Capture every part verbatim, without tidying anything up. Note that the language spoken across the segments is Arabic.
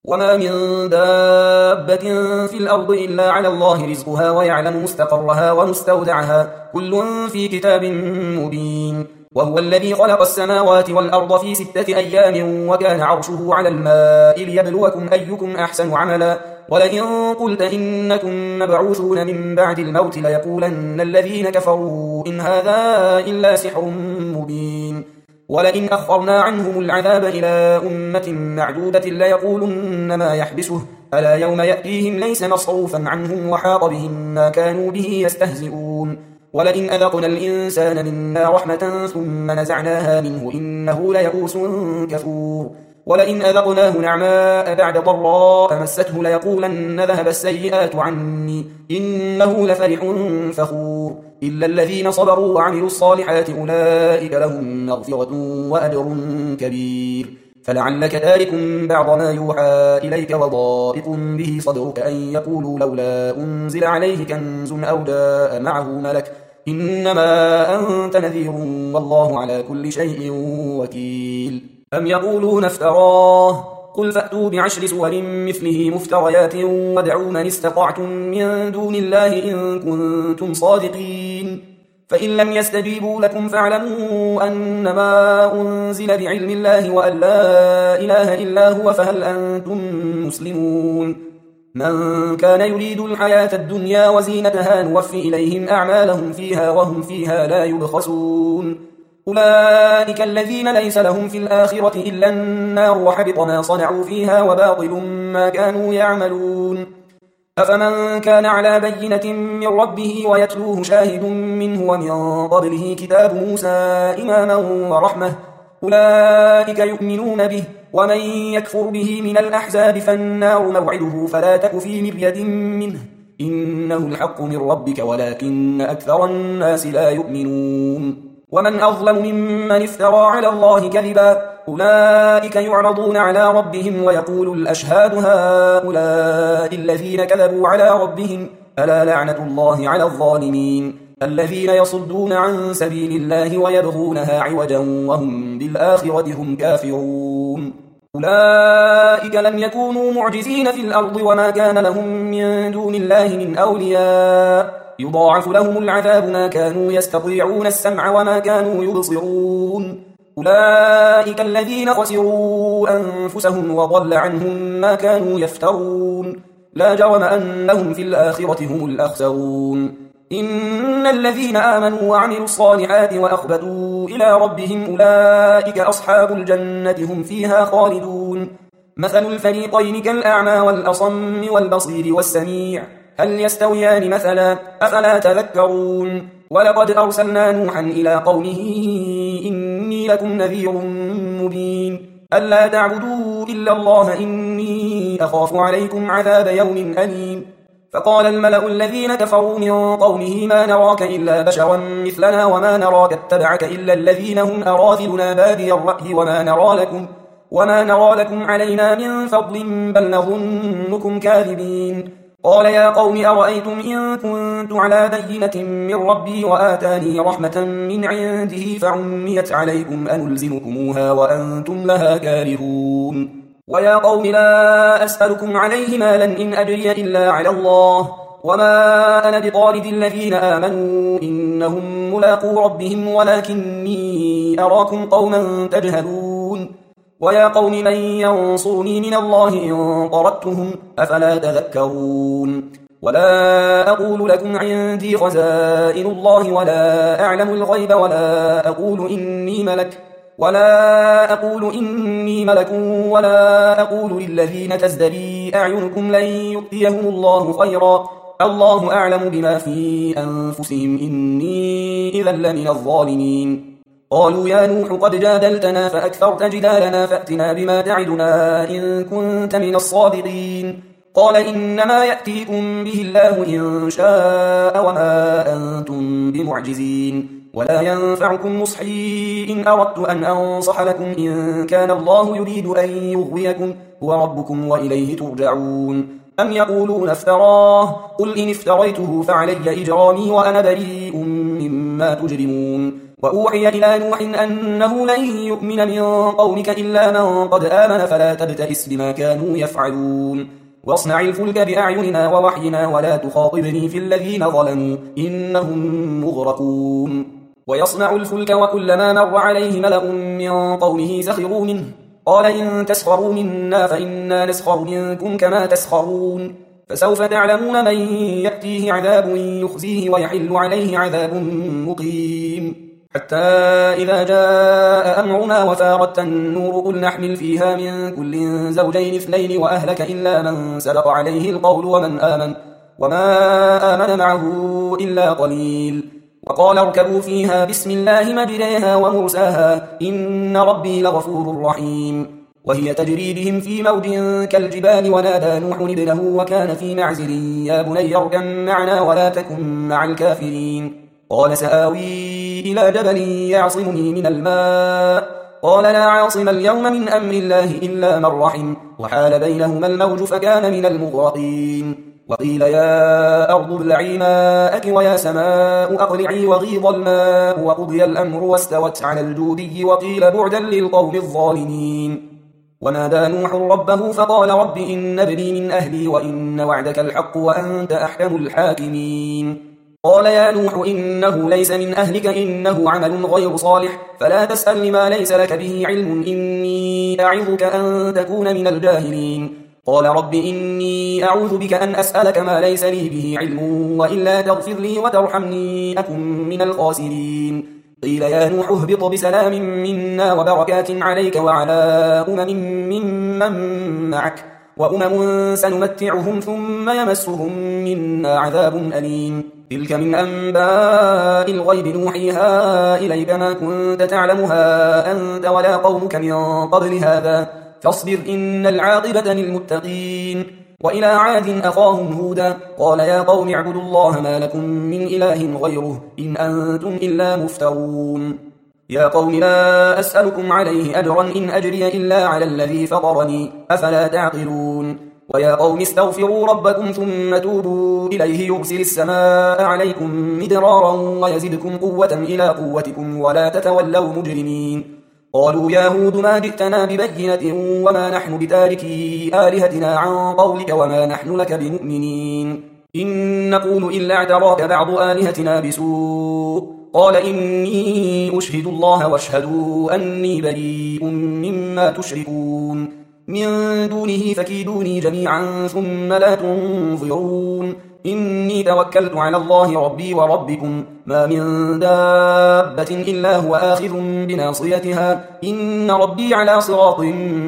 وما من دابة في الأرض إلا على الله رزقها ويعلم مستقرها ومستودعها كل في كتاب مبين. وهو الذي خلق السماوات والأرض في ستة أيام وكان عرشه على الماء ليبلوكم أيكم أحسن عملا. ولئن قلت إنكم مبعوثون من بعد الموت ليقولن الذين كفروا إن هذا إلا سحر مبين. ولئن أخرنا عنهم العذاب إلى أمة معدودة ليقولن ما يحبسه ألا يوم يأتيهم ليس مصروفا عنهم وحاق بهم ما كانوا به يستهزئون. ولئن أذقنا الإنسان منا رحمة ثم نزعناها منه إنه ليئوس كفور. ولئن أذقناه نعماء بعد ضراء مسته ليقولن ذهب السيئات عني إنه لفرح فخور. إلا الذين صبروا وعملوا الصالحات أولئك لهم مغفرة وأجر كبير. فلعلك تارك بعض ما يوحى إليك وضائق به صدرك أن يقولوا لولا أنزل عليه كنز أو جاء معه ملك إنما أنت نذير والله على كل شيء وكيل. أم يقولون افتراه قل فأتوا بعشر سور مثله مفتريات وادعوا من استطعتم من دون الله إن كنتم صادقين. فإن لم يستجيبوا لكم فاعلموا أنما أنزل بعلم الله وأن لا إله إلا هو فهل أنتم مسلمون. من كان يريد الحياة الدنيا وزينتها نوفي إليهم أعمالهم فيها وهم فيها لا يبخسون. أولئك الذين ليس لهم في الآخرة إلا النار وحبط ما صنعوا فيها وباطل ما كانوا يعملون. أفمن كان على بينة من ربه ويتلوه شاهد منه ومن قبله كتاب موسى إماما ورحمة أولئك يؤمنون به. ومن يكفر به من الأحزاب فالنار موعده فلا تك في مرية منه إنه الحق من ربك ولكن أكثر الناس لا يؤمنون. ومن أظلم ممن افترى على الله كذبا أولئك يعرضون على ربهم ويقول الأشهاد هؤلاء الذين كذبوا على ربهم ألا لعنة الله على الظالمين الذين يصدون عن سبيل الله ويبغونها عوجا وهم بالآخرة هم كافرون. أولئك لم يكونوا معجزين في الأرض وما كان لهم من دون الله من أولياء يضاعف لهم العذاب ما كانوا يستطيعون السمع وما كانوا يبصرون. أولئك الذين خسروا أنفسهم وضل عنهم ما كانوا يفترون لا جرم أنهم في الآخرة هم الأخسرون. إن الذين آمنوا وعملوا الصالحات وأخبتوا إلى ربهم أولئك أصحاب الجنة هم فيها خالدون. مثل الفريقين كالأعمى والأصم والبصير والسميع هل يستويان مثلا أفلا تذكرون. ولقد أرسلنا نوحا إلى قومه إني لكم نذير مبين ألا تعبدوا إلا الله إني أخاف عليكم عذاب يوم أليم. فقال الملأ الذين كفروا من قومه ما نراك إلا بشرا مثلنا وما نراك اتبعك إلا الذين هم أراذلنا بادي الرأي وما نرى لكم, وما نرى لكم علينا من فضل بل نظنكم كاذبين. قال يا قوم أرأيتم إن كنت على بينة من ربي وآتاني رحمة من عنده فعميت عليكم أنلزمكموها وأنتم لها كارهون. ويا قوم لا أسألكم عليه مالا إن أجري إلا على الله وما أنا بطارد الذين آمنوا إنهم ملاقو ربهم ولكني أراكم قوما تجهلون. ويا قوم من ينصرني من الله إن طردتهم أفلا تذكرون. ولا أقول لكم عندي خزائن الله ولا أعلم الغيب ولا أقول إني ملك ولا أقول إني ملك ولا أقول للذين تزدري أعينكم لن يؤتيهم الله خيرا الله أعلم بما في أنفسهم إني إذا لمن الظالمين. قالوا يا نوح قد جادلتنا فأكثرت جدالنا فأتنا بما تعدنا إن كنت من الصادقين. قال إنما يأتيكم به الله إن شاء وما أنتم بمعجزين ولا ينفعكم نصحي إن أردت أن أنصح لكم إن كان الله يريد أن يغويكم هو ربكم وإليه ترجعون. أم يقولون افتراه قل إن افتريته فعلي إجرامي وأنا بريء مما تجرمون. وأوحي إلى نوح أنه لن يؤمن من قومك إلا من قد آمن فلا تبتئس بما كانوا يفعلون واصنع الفلك بأعيننا ووحينا ولا تخاطبني في الذين ظلموا إنهم مغرقون ويصنع الفلك وكلما مر عليه ملأ من قومه سخروا منه قال إن تسخروا منا فإنا نسخر منكم كما تسخرون فسوف تعلمون من يأتيه عذاب يخزيه ويحل عليه عذاب مقيم حتى إذا جاء أمرنا وفارت النور قل نحمل فيها من كل زوجين اثنين وأهلك إلا من سبق عليه القول ومن آمن وما آمن معه إلا قليل وقال اركبوا فيها بسم الله مجريها ومرساها إن ربي لغفور رحيم وهي تجري بهم في موج كالجبال ونادى نوح ابنه وكان في معزل يا بني اركب معنا ولا تكن مع الكافرين قال سآوي إلى جبل يعصمني من الماء قال لا عاصم اليوم من أمر الله إلا من رحم وحال بينهما الموج فكان من المغرقين وقيل يا أرض ابلعي ماءك ويا سماء أقلعي وغيض الماء وقضي الأمر واستوت على الجودي وقيل بعدا للقوم الظالمين ونادى نوح ربه فقال رب إن ابني من أهلي وإن وعدك الحق وأنت أحكم الحاكمين قال يا نوح إنه ليس من أهلك إنه عمل غير صالح فلا تسأل لما ليس لك به علم إني أعظك أن تكون من الجاهلين قال رب إني أعوذ بك أن أسألك ما ليس لي به علم وإلا تغفر لي وترحمني أكن من الخاسرين قيل يا نوح اهبط بسلام منا وبركات عليك وعلى أمم ممن معك وأمم سنمتعهم ثم يمسهم منا عذاب أليم تلك من أنباء الغيب نوحيها إليك ما كنت تعلمها أنت ولا قومك من قبل هذا فاصبر إن العاقبة للمتقين وإلى عاد أخاهم هودا قال يا قوم اعبدوا الله ما لكم من إله غيره إن أنتم إلا مفترون يا قوم لا أسألكم عليه أجرا إن أجري إلا على الذي فطرني أفلا تعقلون ويا قوم استغفروا ربكم ثم توبوا إليه يرسل السماء عليكم مدرارا ويزدكم قوة إلى قوتكم ولا تتولوا مجرمين قالوا يا هود ما جئتنا ببينة وما نحن بتاركي آلهتنا عن قولك وما نحن لك بمؤمنين إن نقول إلا اعتراك بعض آلهتنا بسوء قال إني أشهد الله واشهدوا أني بريء مما تشركون من دونه فكيدوني جميعا ثم لا تنظرون إني توكلت على الله ربي وربكم ما من دابة إلا هو آخذ بناصيتها إن ربي على صراط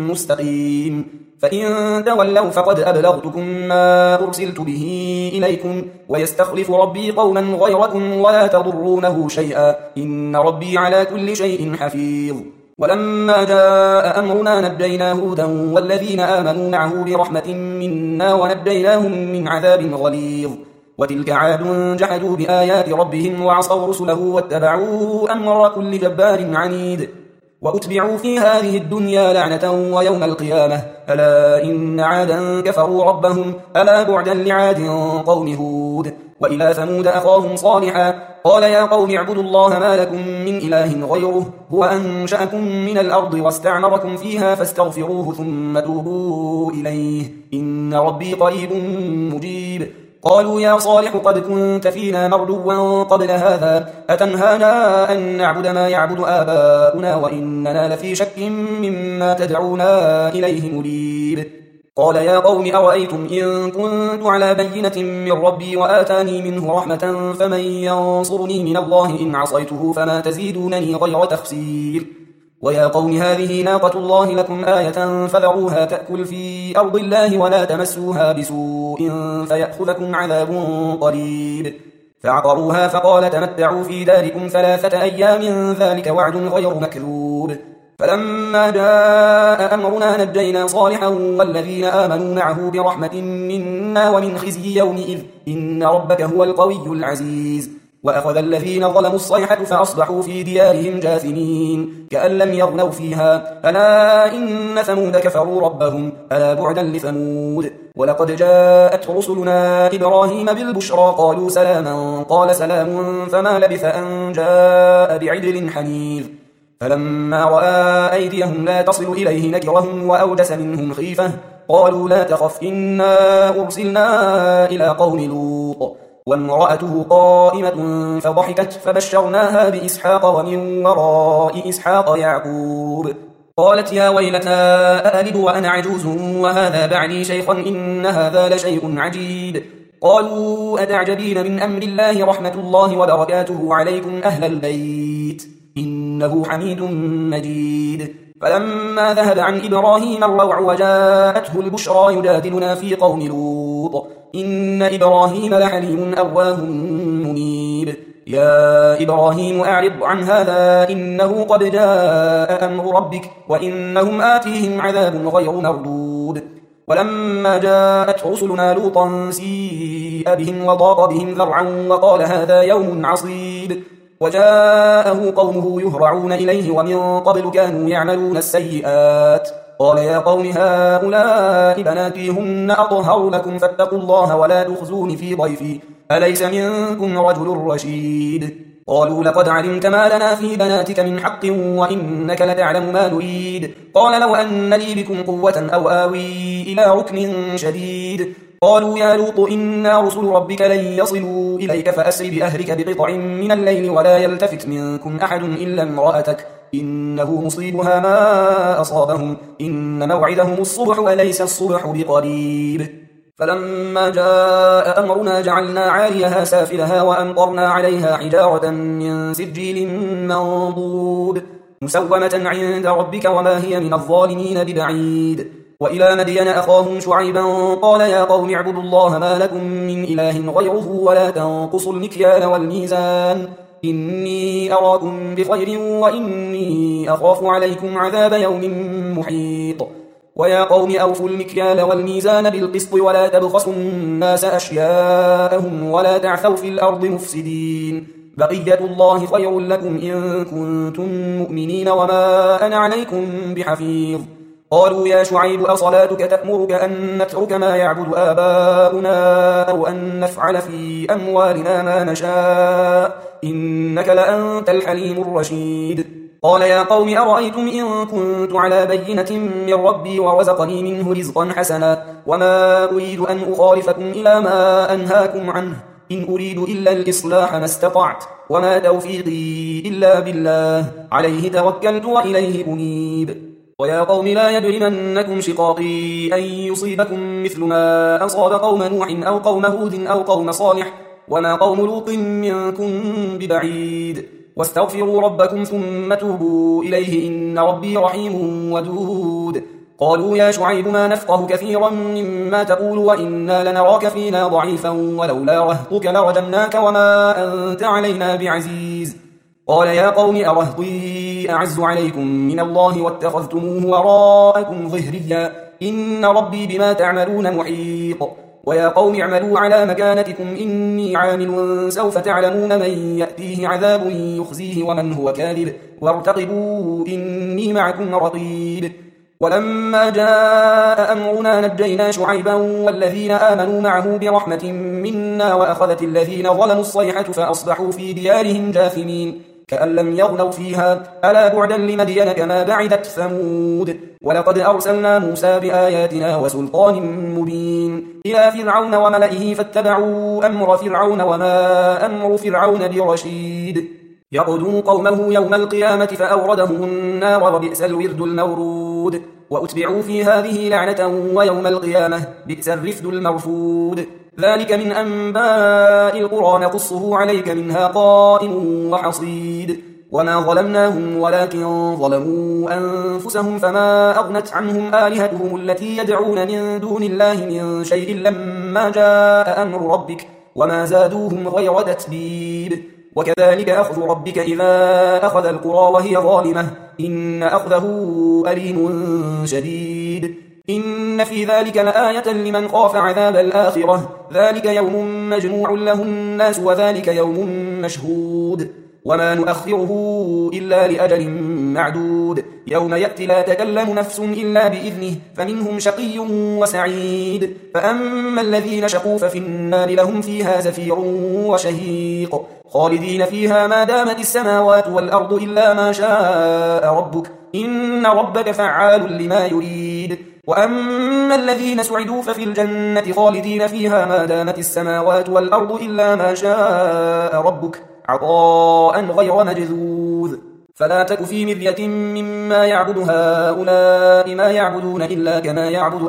مستقيم فإن تولوا فقد أبلغتكم ما أرسلت به إليكم ويستخلف ربي قوما غيركم ولا تضرونه شيئا إن ربي على كل شيء حفيظ ولما جاء أمرنا نجينا هودا والذين آمنوا معه برحمة منا ونجيناهم من عذاب غليظ وتلك عاد جحدوا بآيات ربهم وعصوا رسله واتبعوا أمر كل جبار عنيد وأتبعوا في هذه الدنيا لعنة ويوم القيامة ألا إن عادا كفروا ربهم ألا بعدا لعاد قوم هود وإلى ثمود أخاهم صالحا قال يا قوم اعبدوا الله ما لكم من إله غيره هو أنشأكم من الأرض واستعمركم فيها فاستغفروه ثم توبوا إليه إن ربي قريب مجيب قالوا يا صالح قد كنت فينا مردوا قبل هذا أتنهانا أن نعبد ما يعبد آباؤنا وإننا لفي شك مما تدعونا إليه مريب قال يا قوم أرأيتم إن كنت على بينة من ربي وآتاني منه رحمة فمن ينصرني من الله إن عصيته فما تزيدونني غير تخسير ويا قوم هذه ناقة الله لكم آية فذروها تأكل في أرض الله ولا تمسوها بسوء فيأخذكم عذاب قريب فعقروها فقال تمتعوا في داركم ثلاثة أيام ذلك وعد غير مكذوب فلما جاء أمرنا نجينا صالحا والذين آمنوا معه برحمة منا ومن خزي يومئذ إن ربك هو القوي العزيز وأخذ الذين ظلموا الصيحة فأصبحوا في ديارهم جاثمين كأن لم يغنوا فيها ألا إن ثمود كفروا ربهم ألا بعدا لثمود ولقد جاءت رسلنا إبراهيم بالبشرى قالوا سلاما قال سلام فما لبث أن جاء بعجل حنيذ فلما رأى أيديهم لا تصل إليه نكرهم وأوجس منهم خيفة قالوا لا تخف إنا أرسلنا إلى قوم لوط وامرأته قائمة فضحكت فبشرناها بإسحاق ومن وراء إسحاق يعقوب قالت يا ويلتى أألد وأنا عجوز وهذا بعلي شيخا إن هذا لشيء عجيب قالوا أتعجبين من أمر الله رحمة الله وبركاته عليكم أهل البيت إنه حميد مجيد فلما ذهب عن إبراهيم الروع وجاءته البشرى يجادلنا في قوم لوط إن إبراهيم لحليم أواه منيب يا إبراهيم أعرض عن هذا إنه قد جاء أمر ربك وإنهم آتيهم عذاب غير مردود ولما جاءت رسلنا لوطا سيء بهم وضاق بهم ذرعا وقال هذا يوم عصيب وجاءه قومه يهرعون إليه ومن قبل كانوا يعملون السيئات قال يا قوم هؤلاء بناتي هن أطهر لكم فاتقوا الله ولا تخزون في ضيفي أليس منكم رجل رشيد قالوا لقد علمت ما لنا في بناتك من حق وإنك لتعلم ما نريد قال لو أن لي بكم قوة أو آوي إلى ركن شديد قالوا يا لوط إنا رسل ربك لن يصلوا إليك فأسر بأهلك بقطع من الليل ولا يلتفت منكم أحد إلا امرأتك إنه مصيبها ما أصابهم إن موعدهم الصبح وليس الصبح بقريب فلما جاء أمرنا جعلنا عاليها سافلها وأمطرنا عليها حجارة من سجيل منضود مسومة عند ربك وما هي من الظالمين ببعيد وإلى مدين أخاهم شعيبا قال يا قوم اعبدوا الله ما لكم من إله غيره ولا تنقصوا المكيال والميزان إني أراكم بخير وإني أخاف عليكم عذاب يوم محيط ويا قوم أوفوا المكيال والميزان بالقسط ولا تبخسوا الناس أشياءهم ولا تعثوا في الأرض مفسدين بقية الله خير لكم إن كنتم مؤمنين وما أنا عليكم بحفيظ قالوا يا شعيب أصلاتك تأمرك أن نترك ما يعبد آباؤنا أو أن نفعل في أموالنا ما نشاء إنك لأنت الحليم الرشيد قال يا قوم أرأيتم إن كنت على بينة من ربي ورزقني منه رزقا حسنا وما أريد أن أخالفكم إلى ما أنهاكم عنه إن أريد إلا الإصلاح ما استطعت وما توفيقي إلا بالله عليه توكلت وإليه أنيب ويا قوم لا يجرمنكم شقاقي أن يصيبكم مثل ما أصاب قوم نوح أو قوم هود أو قوم صالح وما قوم لوط منكم ببعيد واستغفروا ربكم ثم توبوا إليه إن ربي رحيم ودود قالوا يا شعيب ما نفقه كثيرا مما تقول وإنا لنراك فينا ضعيفا ولولا رهطك لرجمناك وما أنت علينا بعزيز قال يا قوم أرهطي أعز عليكم من الله واتخذتموه وراءكم ظهريا إن ربي بما تعملون محيط ويا قوم اعملوا على مكانتكم إني عامل سوف تعلمون من يأتيه عذاب يخزيه ومن هو كاذب وارتقبوا إني معكم رقيب ولما جاء أمرنا نجينا شعيبا والذين آمنوا معه برحمة منا وأخذت الذين ظلموا الصيحة فأصبحوا في ديارهم جاثمين كأن لم يغنوا فيها ألا بعدا لمدين كما بعدت ثمود ولقد أرسلنا موسى بآياتنا وسلطان مبين إلى فرعون وملئه فاتبعوا أمر فرعون وما أمر فرعون برشيد يقدم قومه يوم القيامة فأوردهم النار وبئس الورد المورود وأتبعوا في هذه لعنة ويوم القيامة بئس الرفد المرفود ذلك من أنباء القرى نقصه عليك منها قائم وحصيد وما ظلمناهم ولكن ظلموا أنفسهم فما أغنت عنهم آلهتهم التي يدعون من دون الله من شيء لما جاء أمر ربك وما زادوهم غير تتبيب وكذلك أخذ ربك إذا أخذ القرى وهي ظالمة إن أخذه أليم شديد إن في ذلك لآية لمن خاف عذاب الآخرة ذلك يوم مجموع له الناس وذلك يوم مشهود وما نؤخره إلا لأجل معدود يوم يأتي لا تكلم نفس إلا بإذنه فمنهم شقي وسعيد فأما الذين شقوا ففي النار لهم فيها زفير وشهيق خالدين فيها ما دامت السماوات والأرض إلا ما شاء ربك إن ربك فعال لما يريد وأما الذين سعدوا ففي الجنة خالدين فيها ما دامت السماوات والأرض إلا ما شاء ربك عطاء غير مجذوذ فلا تك في مرية مما يعبد هؤلاء ما يعبدون إلا كما يعبد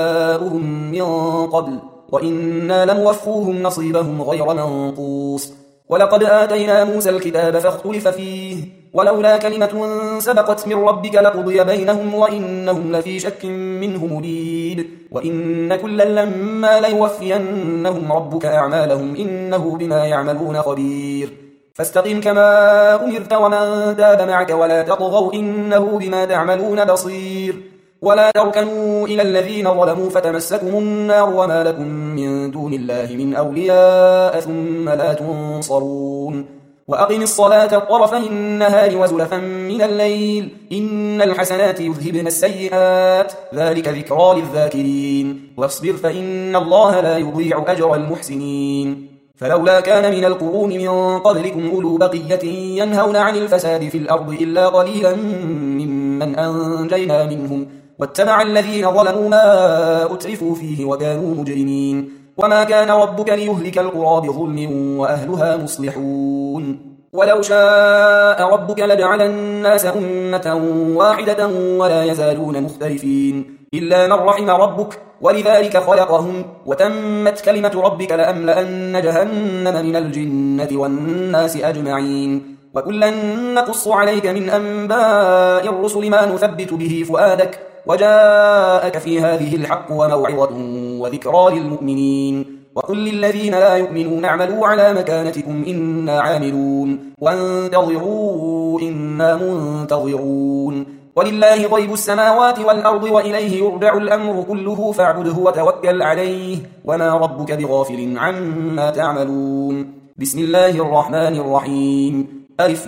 آباؤهم من قبل وإنا لموفوهم نصيبهم غير منقوص ولقد آتينا موسى الكتاب فاختلف فيه ولولا كلمة سبقت من ربك لقضي بينهم وإنهم لفي شك منه مريد وإن كلا لما ليوفينهم ربك أعمالهم إنه بما يعملون خبير فاستقم كما أمرت ومن تاب معك ولا تطغوا إنه بما تعملون بصير ولا تركنوا إلى الذين ظلموا فتمسكم النار وما لكم من دون الله من أولياء ثم لا تنصرون وأقم الصلاة طرفي النهار وزلفا من الليل إن الحسنات يذهبن السيئات ذلك ذكرى للذاكرين واصبر فإن الله لا يضيع أجر المحسنين فلولا كان من القرون من قبلكم أولو بقية ينهون عن الفساد في الأرض إلا قليلا ممن أنجينا منهم واتبع الذين ظلموا ما أترفوا فيه وكانوا مجرمين وما كان ربك ليهلك القرى بظلم وأهلها مصلحون ولو شاء ربك لجعل الناس أمة واحدة ولا يزالون مختلفين إلا من رحم ربك ولذلك خلقهم وتمت كلمة ربك لأملأن جهنم من الجنة والناس أجمعين وكلا نقص عليك من أنباء الرسل ما نثبت به فؤادك وجاءك في هذه الحق وموعظة وذكرى للمؤمنين وقل للذين لا يؤمنون اعملوا على مكانتكم إنا عاملون وانتظروا إنا منتظرون ولله غيب السماوات والأرض وإليه يرجع الأمر كله فاعبده وتوكل عليه وما ربك بغافل عما تعملون بسم الله الرحمن الرحيم ألف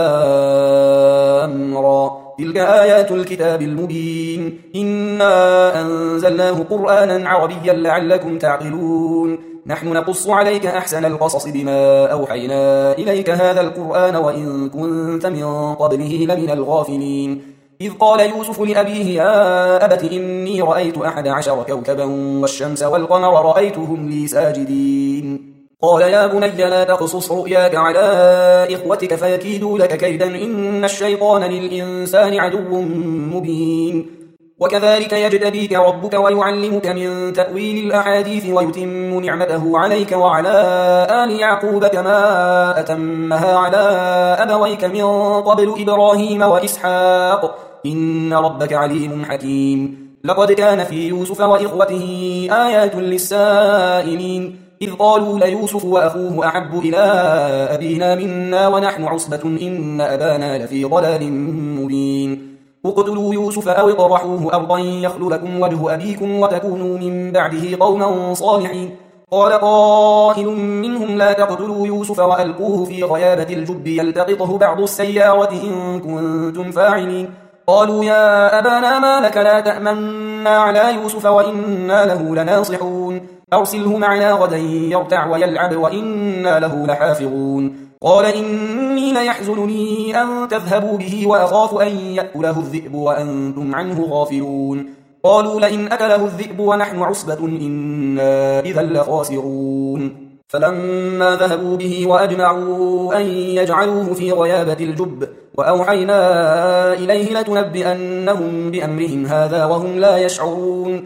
لام را تلك آيات الكتاب المبين إنا أنزلناه قرآنا عربيا لعلكم تعقلون نحن نقص عليك أحسن القصص بما أوحينا إليك هذا القرآن وإن كنت من قبله لمن الغافلين إذ قال يوسف لأبيه يا أبت إني رأيت أحد عشر كوكبا والشمس والقمر رأيتهم لي ساجدين قال يا بني لا تقصص رؤياك على إخوتك فيكيدوا لك كيدا إن الشيطان للإنسان عدو مبين وكذلك يجتبيك ربك ويعلمك من تأويل الأحاديث ويتم نعمته عليك وعلى آل يعقوب كما أتمها على أبويك من قبل إبراهيم وإسحاق إن ربك عليم حكيم لقد كان في يوسف وإخوته آيات للسائلين إذ قالوا ليوسف وأخوه أحب إلى أبينا منا ونحن عصبة إن أبانا لفي ضلال مبين اقتلوا يوسف أو اطرحوه أرضا يخل لكم وجه أبيكم وتكونوا من بعده قوما صالحين قال قائل منهم لا تقتلوا يوسف وألقوه في غيابة الجب يلتقطه بعض السيارة إن كنتم فاعلين قالوا يا أبانا ما لك لا تأمنا على يوسف وإنا له لناصحون أرسله معنا غدا يرتع ويلعب وإنا له لحافظون قال إني ليحزنني أن تذهبوا به وأخاف أن يأكله الذئب وأنتم عنه غافلون قالوا لئن أكله الذئب ونحن عصبة إنا إذا لخاسرون فلما ذهبوا به وأجمعوا أن يجعلوه في غيابة الجب وأوحينا إليه لتنبئنهم بأمرهم هذا وهم لا يشعرون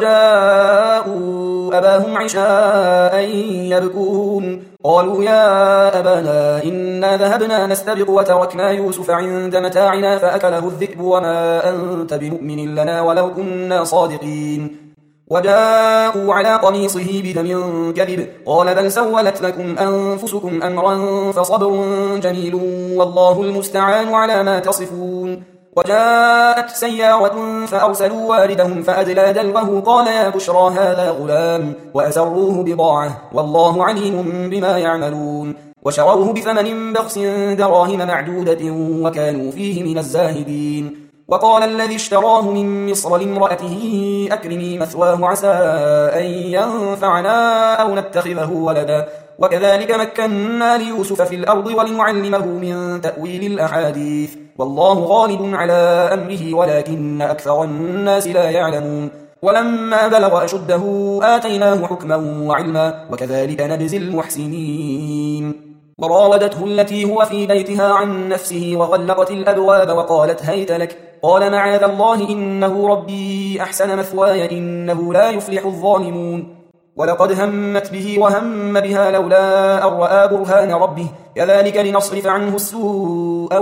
وجاءوا أباهم عشاء يبكون قالوا يا أبانا إنا ذهبنا نستبق وتركنا يوسف عند متاعنا فأكله الذئب وما أنت بمؤمن لنا ولو كنا صادقين وجاءوا على قميصه بدم كذب قال بل سولت لكم أنفسكم أمرا فصبر جميل والله المستعان على ما تصفون وجاءت سيارة فأرسلوا واردهم فأدلى دلوه قال يا بشرى هذا غلام وأسروه بضاعة والله عليم بما يعملون وشروه بثمن بخس دراهم معدودة وكانوا فيه من الزاهدين وقال الذي اشتراه من مصر لامرأته أكرمي مثواه عسى أن ينفعنا أو نتخذه ولدا وكذلك مكنا ليوسف في الأرض ولنعلمه من تأويل الأحاديث والله غالب على أمره ولكن أكثر الناس لا يعلمون ولما بلغ أشده آتيناه حكما وعلما وكذلك نجزي المحسنين وراودته التي هو في بيتها عن نفسه وغلقت الأبواب وقالت هيت لك قال معاذ الله إنه ربي أحسن مثواي إنه لا يفلح الظالمون ولقد همت به وهم بها لولا أن رأى برهان ربه كذلك لنصرف عنه السوء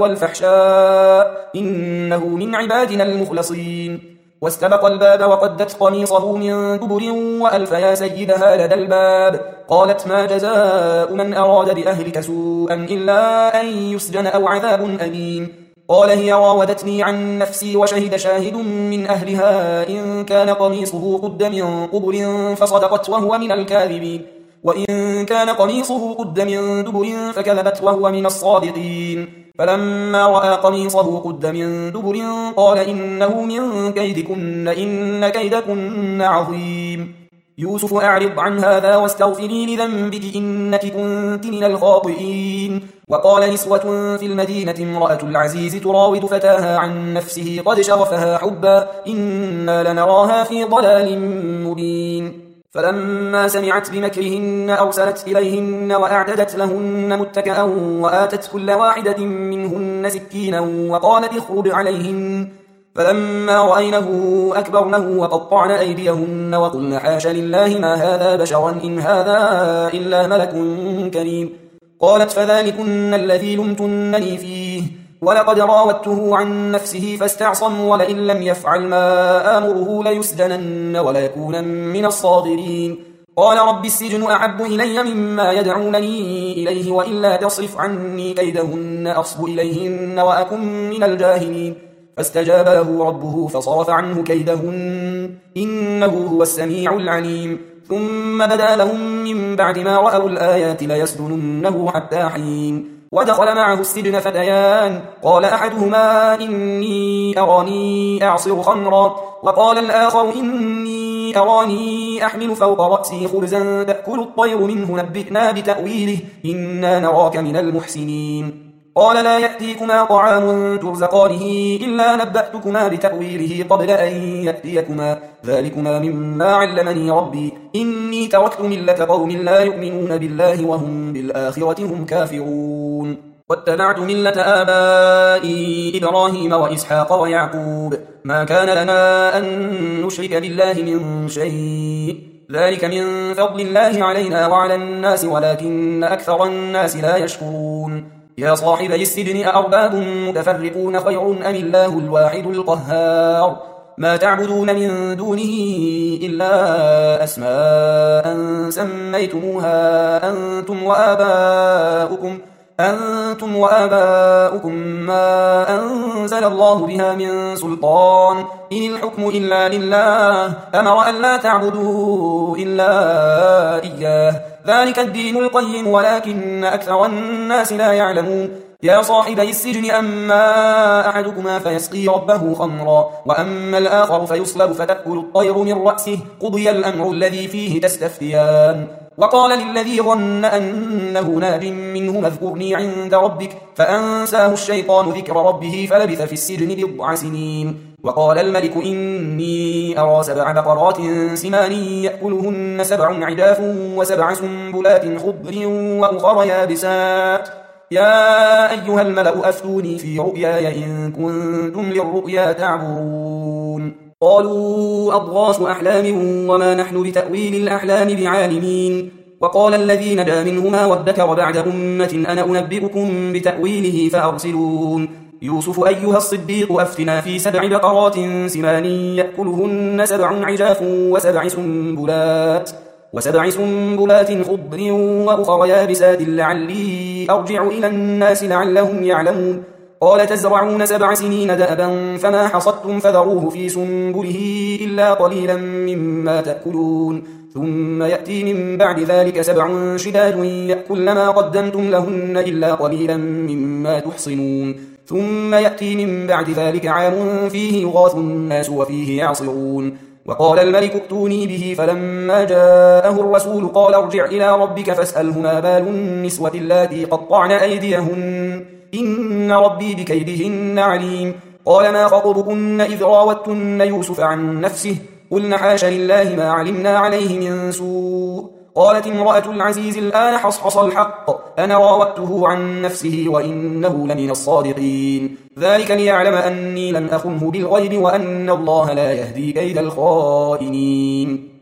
والفحشاء إنه من عبادنا المخلصين واستبق الباب وقدت قميصه من دبر وألف يا سيدها لدى الباب قالت ما جزاء من أراد بأهلك سوءا إلا أن يسجن أو عذاب أليم قال هي راودتني عن نفسي وشهد شاهد من أهلها إن كان قميصه قد من قبل فصدقت وهو من الكاذبين وإن كان قميصه قد من دبر فكذبت وهو من الصادقين فلما رأى قميصه قد من دبر قال إنه من كيدكن إن كيدكن عظيم يوسف أعرض عن هذا واستغفري لذنبك إنك كنت من الخاطئين وقال نسوة في المدينة امرأة العزيز تراود فتاها عن نفسه قد شغفها حبا إنا لنراها في ضلال مبين فلما سمعت بمكرهن أرسلت إليهن وأعتدت لهن متكئا وآتت كل واحدة منهن سكينا وقالت اخرج عليهن فلما رأينه أكبرنه وقطعن أيديهن وقلن حاش لله ما هذا بشرا إن هذا إلا ملك كريم قالت فذلكن الذي لمتنني فيه ولقد راودته عن نفسه فاستعصم ولئن لم يفعل ما آمره ليسجنن وليكون من الصاغرين قال رب السجن أحب إلي مما يدعونني إليه وإلا تصرف عني كيدهن أصب إليهن وأكن من الجاهلين فاستجاب له ربه فصرف عنه كيدهن إنه هو السميع العليم ثم بدا لهم من بعد ما رأوا الآيات ليسجننه حتى حين ودخل معه السجن فتيان قال أحدهما إني أراني أعصر خمرا وقال الآخر إني أراني أحمل فوق رأسي خبزا تأكل الطير منه نبئنا بتأويله إنا نراك من المحسنين قال لا يأتيكما طعام ترزقانه إلا نبأتكما بتأويله قبل أن يأتيكما ذلكما مما علمني ربي إني تركت ملة قوم لا يؤمنون بالله وهم بالآخرة هم كافرون واتبعت ملة آبائي إبراهيم وإسحاق ويعقوب ما كان لنا أن نشرك بالله من شيء ذلك من فضل الله علينا وعلى الناس ولكن أكثر الناس لا يشكرون يا صاحبي السجن أأرباب متفرقون خير أم الله الواحد القهار ما تعبدون من دونه إلا أسماء سميتموها أنتم وآباؤكم أنتم وآباؤكم ما أنزل الله بها من سلطان إن الحكم إلا لله أمر أن لا تعبدوا إلا إياه ذلك الدين القيم ولكن أكثر الناس لا يعلمون يا صاحبي السجن أما أحدكما فيسقي ربه خمرا وأما الآخر فيصلب فتأكل الطير من رأسه قضي الأمر الذي فيه تستفتيان وقال للذي ظن أنه ناج منه اذكرني عند ربك فأنساه الشيطان ذكر ربه فلبث في السجن بضع سنين وقال الملك إني أرى سبع بقرات سمان يأكلهن سبع عجاف وسبع سنبلات خضر وأخر يابسات يا أيها الملأ أفتوني في رؤياي إن كنتم للرؤيا تعبرون قالوا أضغاث أحلام وما نحن بتأويل الأحلام بعالمين وقال الذي نجا منهما وادكر بعد أمة أنا أنبئكم بتأويله فأرسلون يوسف أيها الصديق أفتنا في سبع بقرات سمان يأكلهن سبع عجاف وسبع سنبلات وسبع سنبلات خضر وأخر يابسات لعلي أرجع إلى الناس لعلهم يعلمون قال تزرعون سبع سنين دأبا فما حصدتم فذروه في سنبله إلا قليلا مما تأكلون ثم يأتي من بعد ذلك سبع شداد يأكل ما قدمتم لهن إلا قليلا مما تحصنون ثم يأتي من بعد ذلك عام فيه يغاث الناس وفيه يعصرون وقال الملك ائتوني به فلما جاءه الرسول قال ارجع إلى ربك فاسأله ما بال النسوة اللاتي قطعن أيديهن إن ربي بكيدهن عليم قال ما خطبكن إذ راوتن يوسف عن نفسه قلن حاش لله ما علمنا عليه من سوء قالت امرأة العزيز الآن حصحص الحق أنا راودته عن نفسه وإنه لمن الصادقين ذلك ليعلم أني لم أخنه بالغيب وأن الله لا يهدي كيد الخائنين